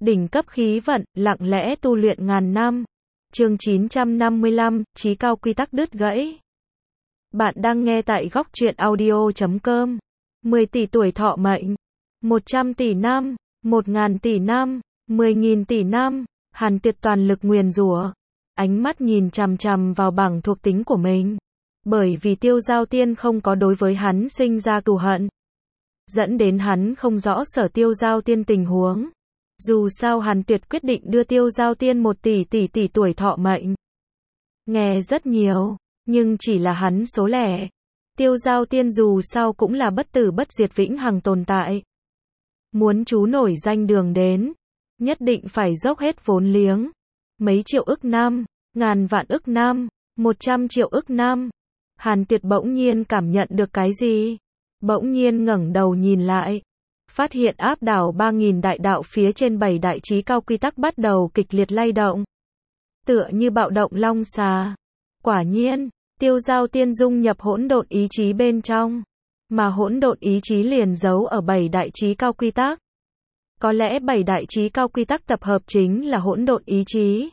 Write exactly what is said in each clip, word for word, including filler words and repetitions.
Đỉnh cấp khí vận, lặng lẽ tu luyện ngàn năm. Chương chín trăm năm mươi lăm, chí cao quy tắc đứt gãy. Bạn đang nghe tại góc truyện audio chấm com. mười tỷ tuổi thọ mệnh, một trăm tỷ năm, một ngàn tỷ năm, mười nghìn tỷ năm. Hàn Tuyệt toàn lực nguyền rủa, ánh mắt nhìn chằm chằm vào bảng thuộc tính của mình. Bởi vì Tiêu Giao Tiên không có đối với hắn sinh ra cừu hận, dẫn đến hắn không rõ sở Tiêu Giao Tiên tình huống. Dù sao Hàn Tuyệt quyết định đưa Tiêu Giao Tiên một tỷ tỷ tỷ tuổi thọ mệnh. Nghe rất nhiều, nhưng chỉ là hắn số lẻ. Tiêu Giao Tiên dù sao cũng là bất tử bất diệt vĩnh hằng tồn tại. Muốn chú nổi danh đường đến, nhất định phải dốc hết vốn liếng. Mấy triệu ức năm, ngàn vạn ức năm, một trăm triệu ức năm. Hàn Tuyệt bỗng nhiên cảm nhận được cái gì? Bỗng nhiên ngẩng đầu nhìn lại, phát hiện áp đảo ba nghìn đại đạo phía trên bảy đại chí cao quy tắc bắt đầu kịch liệt lay động. Tựa như bạo động long xà. Quả nhiên, Tiêu Giao Tiên dung nhập hỗn độn ý chí bên trong, mà hỗn độn ý chí liền giấu ở bảy đại chí cao quy tắc. Có lẽ bảy đại chí cao quy tắc tập hợp chính là hỗn độn ý chí.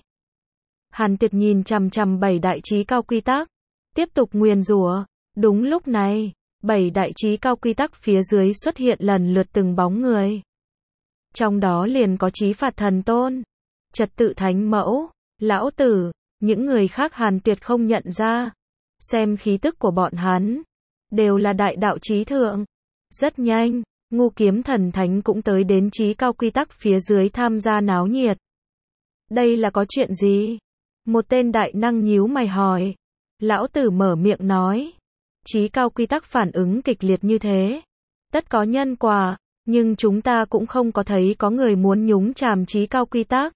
Hàn Tuyệt nhìn chằm chằm bảy đại chí cao quy tắc, tiếp tục nguyền rủa. Đúng lúc này, bảy đại chí cao quy tắc phía dưới xuất hiện lần lượt từng bóng người. Trong đó liền có Chí Phạt Thần Tôn, Trật Tự Thánh Mẫu, Lão Tử, những người khác Hàn Tuyệt không nhận ra. Xem khí tức của bọn hắn, đều là đại đạo chí thượng. Rất nhanh, Ngu Kiếm Thần Thánh cũng tới đến chí cao quy tắc phía dưới tham gia náo nhiệt. Đây là có chuyện gì? Một tên đại năng nhíu mày hỏi. Lão Tử mở miệng nói. Chí cao quy tắc phản ứng kịch liệt như thế, tất có nhân quả, nhưng chúng ta cũng không có thấy có người muốn nhúng chàm chí cao quy tắc.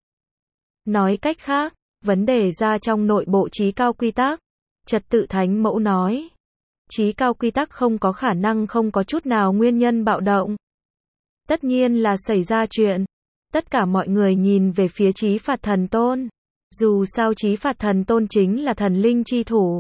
Nói cách khác, vấn đề ra trong nội bộ chí cao quy tắc. Trật Tự Thánh Mẫu nói. Chí cao quy tắc không có khả năng không có chút nào nguyên nhân bạo động. Tất nhiên là xảy ra chuyện. Tất cả mọi người nhìn về phía Chí Phạt Thần Tôn. Dù sao Chí Phạt Thần Tôn chính là thần linh chi thủ.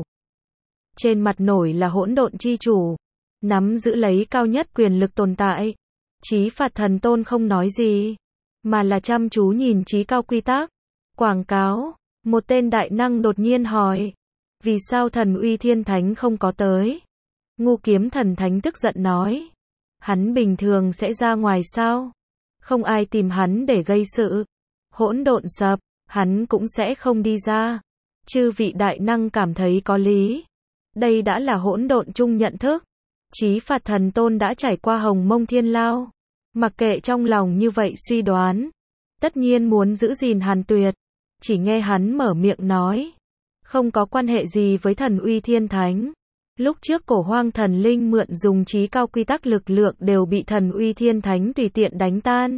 Trên mặt nổi là hỗn độn chi chủ, nắm giữ lấy cao nhất quyền lực tồn tại. Chí Phạt Thần Tôn không nói gì, mà là chăm chú nhìn chí cao quy tắc. Quảng cáo, một tên đại năng đột nhiên hỏi, vì sao Thần Uy Thiên Thánh không có tới? Ngu Kiếm Thần Thánh tức giận nói, hắn bình thường sẽ ra ngoài sao? Không ai tìm hắn để gây sự. Hỗn độn sập, hắn cũng sẽ không đi ra. Chư vị đại năng cảm thấy có lý. Đây đã là hỗn độn chung nhận thức. Chí Phạt Thần Tôn đã trải qua hồng mông thiên lao. Mặc kệ trong lòng như vậy suy đoán, tất nhiên muốn giữ gìn Hàn Tuyệt. Chỉ nghe hắn mở miệng nói, không có quan hệ gì với Thần Uy Thiên Thánh. Lúc trước Cổ Hoang Thần Linh mượn dùng chí cao quy tắc lực lượng đều bị Thần Uy Thiên Thánh tùy tiện đánh tan.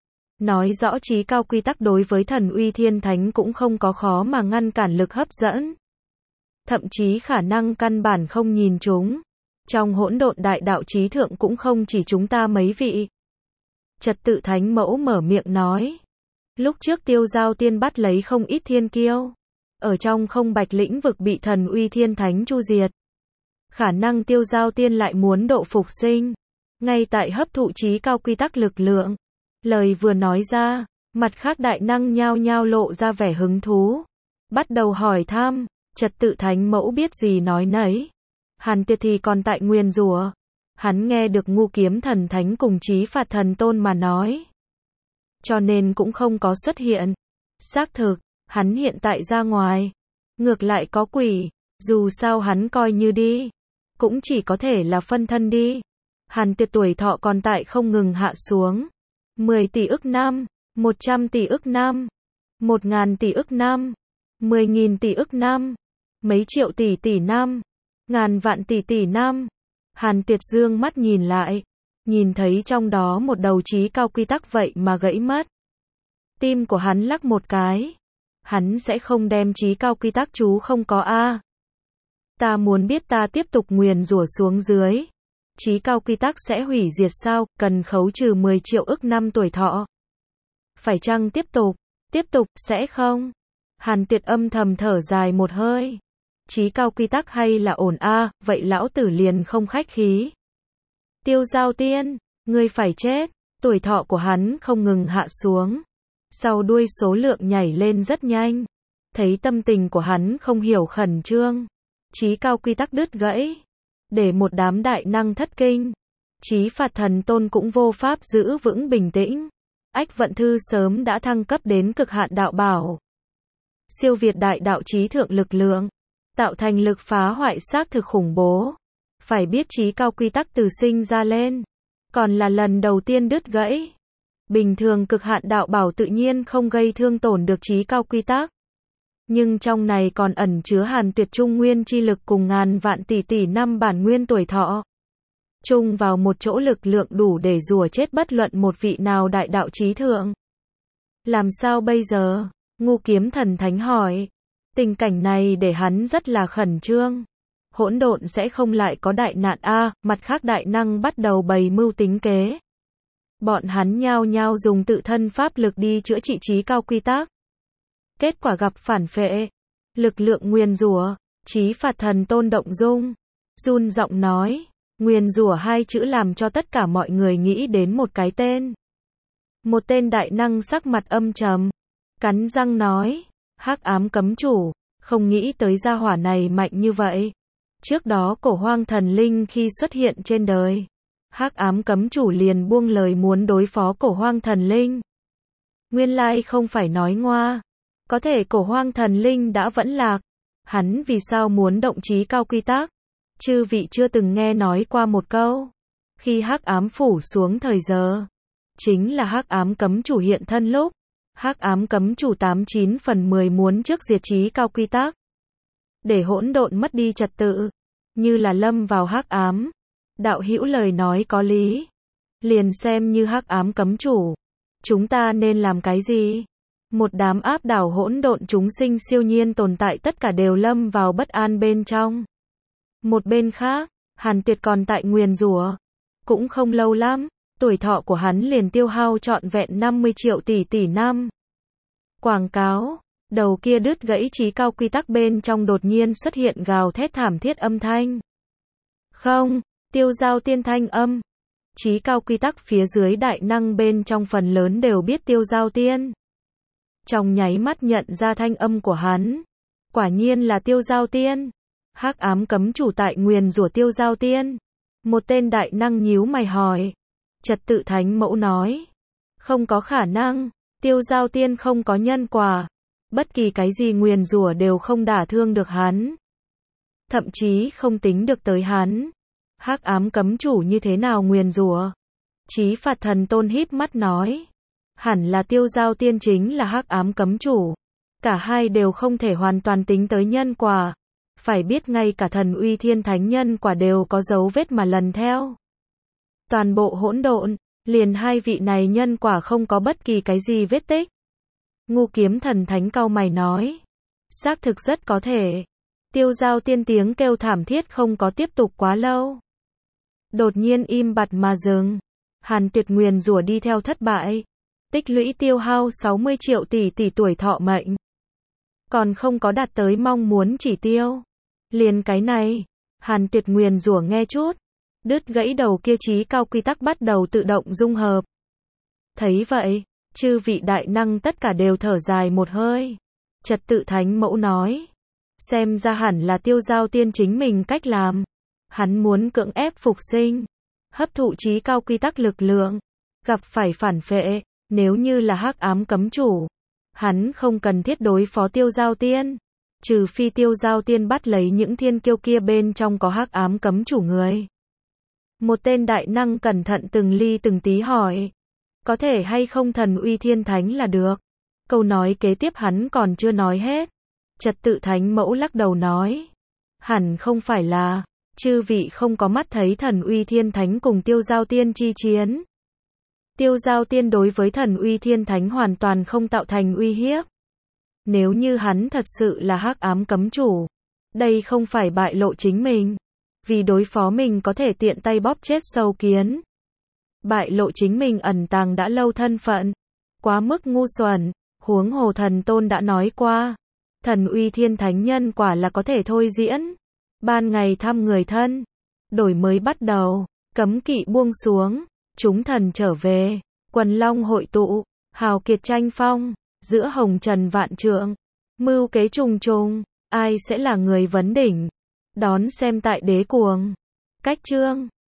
Nói rõ chí cao quy tắc đối với Thần Uy Thiên Thánh cũng không có khó mà ngăn cản lực hấp dẫn. Thậm chí khả năng căn bản không nhìn chúng. Trong hỗn độn đại đạo chí thượng cũng không chỉ chúng ta mấy vị. Trật Tự Thánh Mẫu mở miệng nói. Lúc trước Tiêu Giao Tiên bắt lấy không ít thiên kiêu. Ở trong không bạch lĩnh vực bị Thần Uy Thiên Thánh chu diệt. Khả năng Tiêu Giao Tiên lại muốn độ phục sinh. Ngay tại hấp thụ chí cao quy tắc lực lượng. Lời vừa nói ra, mặt khác đại năng nhao nhao lộ ra vẻ hứng thú. Bắt đầu hỏi thăm. Trật Tự Thánh Mẫu biết gì nói nấy. Hàn Tuyệt thì còn tại nguyền rủa. Hắn nghe được Ngu Kiếm Thần Thánh cùng Chí Phạt Thần Tôn mà nói, cho nên cũng không có xuất hiện. Xác thực, hắn hiện tại ra ngoài, ngược lại có quỷ. Dù sao hắn coi như đi, cũng chỉ có thể là phân thân đi. Hàn Tuyệt tuổi thọ còn tại không ngừng hạ xuống. Mười tỷ ức năm, một trăm tỷ ức năm, một ngàn tỷ ức năm, mười nghìn tỷ ức năm, mấy triệu tỷ tỷ năm, ngàn vạn tỷ tỷ năm. Hàn Tuyệt dương mắt nhìn lại, nhìn thấy trong đó một đầu chí cao quy tắc vậy mà gãy mất. Tim của hắn lắc một cái. Hắn sẽ không đem chí cao quy tắc chú không có a. Ta muốn biết ta tiếp tục nguyền rủa xuống dưới, chí cao quy tắc sẽ hủy diệt sao? Cần khấu trừ mười triệu ức năm tuổi thọ. Phải chăng tiếp tục? Tiếp tục, sẽ không? Hàn Tuyệt âm thầm thở dài một hơi. Chí cao quy tắc hay là ổn a, vậy lão tử liền không khách khí. Tiêu Giao Tiên, ngươi phải chết. Tuổi thọ của hắn không ngừng hạ xuống. sau đuôi số lượng nhảy lên rất nhanh. Thấy tâm tình của hắn không hiểu khẩn trương, chí cao quy tắc đứt gãy, để một đám đại năng thất kinh. Chí phạt thần tôn cũng vô pháp giữ vững bình tĩnh. Ách vận thư sớm đã thăng cấp đến cực hạn đạo bảo. Siêu việt đại đạo chí thượng lực lượng, tạo thành lực phá hoại xác thực khủng bố. Phải biết chí cao quy tắc từ sinh ra lên, còn là lần đầu tiên đứt gãy. Bình thường cực hạn đạo bảo tự nhiên không gây thương tổn được chí cao quy tắc. Nhưng trong này còn ẩn chứa hàn tuyệt trung nguyên chi lực cùng ngàn vạn tỷ tỷ năm bản nguyên tuổi thọ. Chung vào một chỗ lực lượng đủ để rủa chết bất luận một vị nào đại đạo chí thượng. Làm sao bây giờ? Ngũ Kiếm Thần Thánh hỏi. Tình cảnh này để hắn rất là khẩn trương. Hỗn độn sẽ không lại có đại nạn a, mặt khác đại năng bắt đầu bày mưu tính kế. Bọn hắn nhao nhao dùng tự thân pháp lực đi chữa trị chí cao quy tắc. Kết quả gặp phản phệ, lực lượng nguyền rủa, chí phạt thần tôn động dung, run giọng nói, nguyền rủa hai chữ làm cho tất cả mọi người nghĩ đến một cái tên. Một tên đại năng sắc mặt âm trầm, cắn răng nói, hắc ám cấm chủ, không nghĩ tới gia hỏa này mạnh như vậy. Trước đó cổ hoang thần linh khi xuất hiện trên đời, hắc ám cấm chủ liền buông lời muốn đối phó cổ hoang thần linh. Nguyên lai không phải nói ngoa. Có thể cổ hoang thần linh đã vẫn lạc. Hắn vì sao muốn động chí cao quy tắc? Chư vị chưa từng nghe nói qua một câu. Khi hắc ám phủ xuống thời giờ, chính là hắc ám cấm chủ hiện thân lúc. Hắc ám cấm chủ tám chín phần mười muốn trước diệt chí cao quy tắc. Để hỗn độn mất đi trật tự. Như là lâm vào hắc ám. Đạo hữu lời nói có lý. Liền xem như hắc ám cấm chủ. Chúng ta nên làm cái gì? Một đám áp đảo hỗn độn chúng sinh siêu nhiên tồn tại tất cả đều lâm vào bất an bên trong. Một bên khác, Hàn Tuyệt còn tại nguyền rủa. Cũng không lâu lắm, tuổi thọ của hắn liền tiêu hao trọn vẹn năm mươi triệu tỷ tỷ năm. Quảng cáo, đầu kia đứt gãy chí cao quy tắc bên trong đột nhiên xuất hiện gào thét thảm thiết âm thanh. Không, tiêu giao tiên thanh âm. Chí cao quy tắc phía dưới đại năng bên trong phần lớn đều biết tiêu giao tiên. Trong nháy mắt nhận ra thanh âm của hắn. Quả nhiên là tiêu giao tiên. Hắc ám cấm chủ tại nguyền rủa tiêu giao tiên. Một tên đại năng nhíu mày hỏi. Trật tự thánh mẫu nói. Không có khả năng. Tiêu giao tiên không có nhân quả. Bất kỳ cái gì nguyền rủa đều không đả thương được hắn. Thậm chí không tính được tới hắn. Hắc ám cấm chủ như thế nào nguyền rủa? Chí phạt thần tôn híp mắt nói. Hẳn là tiêu giao tiên chính là hắc ám cấm chủ. Cả hai đều không thể hoàn toàn tính tới nhân quả. Phải biết ngay cả thần uy thiên thánh nhân quả đều có dấu vết mà lần theo. Toàn bộ hỗn độn, liền hai vị này nhân quả không có bất kỳ cái gì vết tích. Ngũ Kiếm Thần Thánh cau mày nói. Xác thực rất có thể. Tiêu giao tiên tiếng kêu thảm thiết không có tiếp tục quá lâu. Đột nhiên im bặt mà dừng. Hàn Tuyệt nguyền rủa đi theo thất bại. Tích lũy tiêu hao sáu mươi triệu tỷ tỷ tuổi thọ mệnh. Còn không có đạt tới mong muốn chỉ tiêu. Liền cái này, Hàn Tuyệt nguyền rủa nghe chút. Đứt gãy đầu kia chí cao quy tắc bắt đầu tự động dung hợp. Thấy vậy, chư vị đại năng tất cả đều thở dài một hơi. Trật tự thánh mẫu nói. Xem ra hẳn là tiêu giao tiên chính mình cách làm. Hắn muốn cưỡng ép phục sinh. Hấp thụ chí cao quy tắc lực lượng. Gặp phải phản phệ. Nếu như là hắc ám cấm chủ, hắn không cần thiết đối phó tiêu giao tiên. Trừ phi tiêu giao tiên bắt lấy những thiên kiêu kia bên trong có hắc ám cấm chủ người. Một tên đại năng cẩn thận từng ly từng tí hỏi. Có thể hay không thần uy thiên thánh là được. Câu nói kế tiếp hắn còn chưa nói hết. Trật tự thánh mẫu lắc đầu nói. Hẳn không phải là, chư vị không có mắt thấy thần uy thiên thánh cùng tiêu giao tiên chi chiến. Tiêu giao tiên đối với thần uy thiên thánh hoàn toàn không tạo thành uy hiếp. Nếu như hắn thật sự là hắc ám cấm chủ, đây không phải bại lộ chính mình. Vì đối phó mình có thể tiện tay bóp chết sâu kiến. Bại lộ chính mình ẩn tàng đã lâu thân phận. Quá mức ngu xuẩn, huống hồ thần tôn đã nói qua. Thần uy thiên thánh nhân quả là có thể thôi diễn. Ban ngày thăm người thân. Đổi mới bắt đầu, cấm kỵ buông xuống. Chúng thần trở về, quần long hội tụ, hào kiệt tranh phong, giữa hồng trần vạn trượng, mưu kế trùng trùng, ai sẽ là người vấn đỉnh? Đón xem tại Đế Cuồng. Cách chương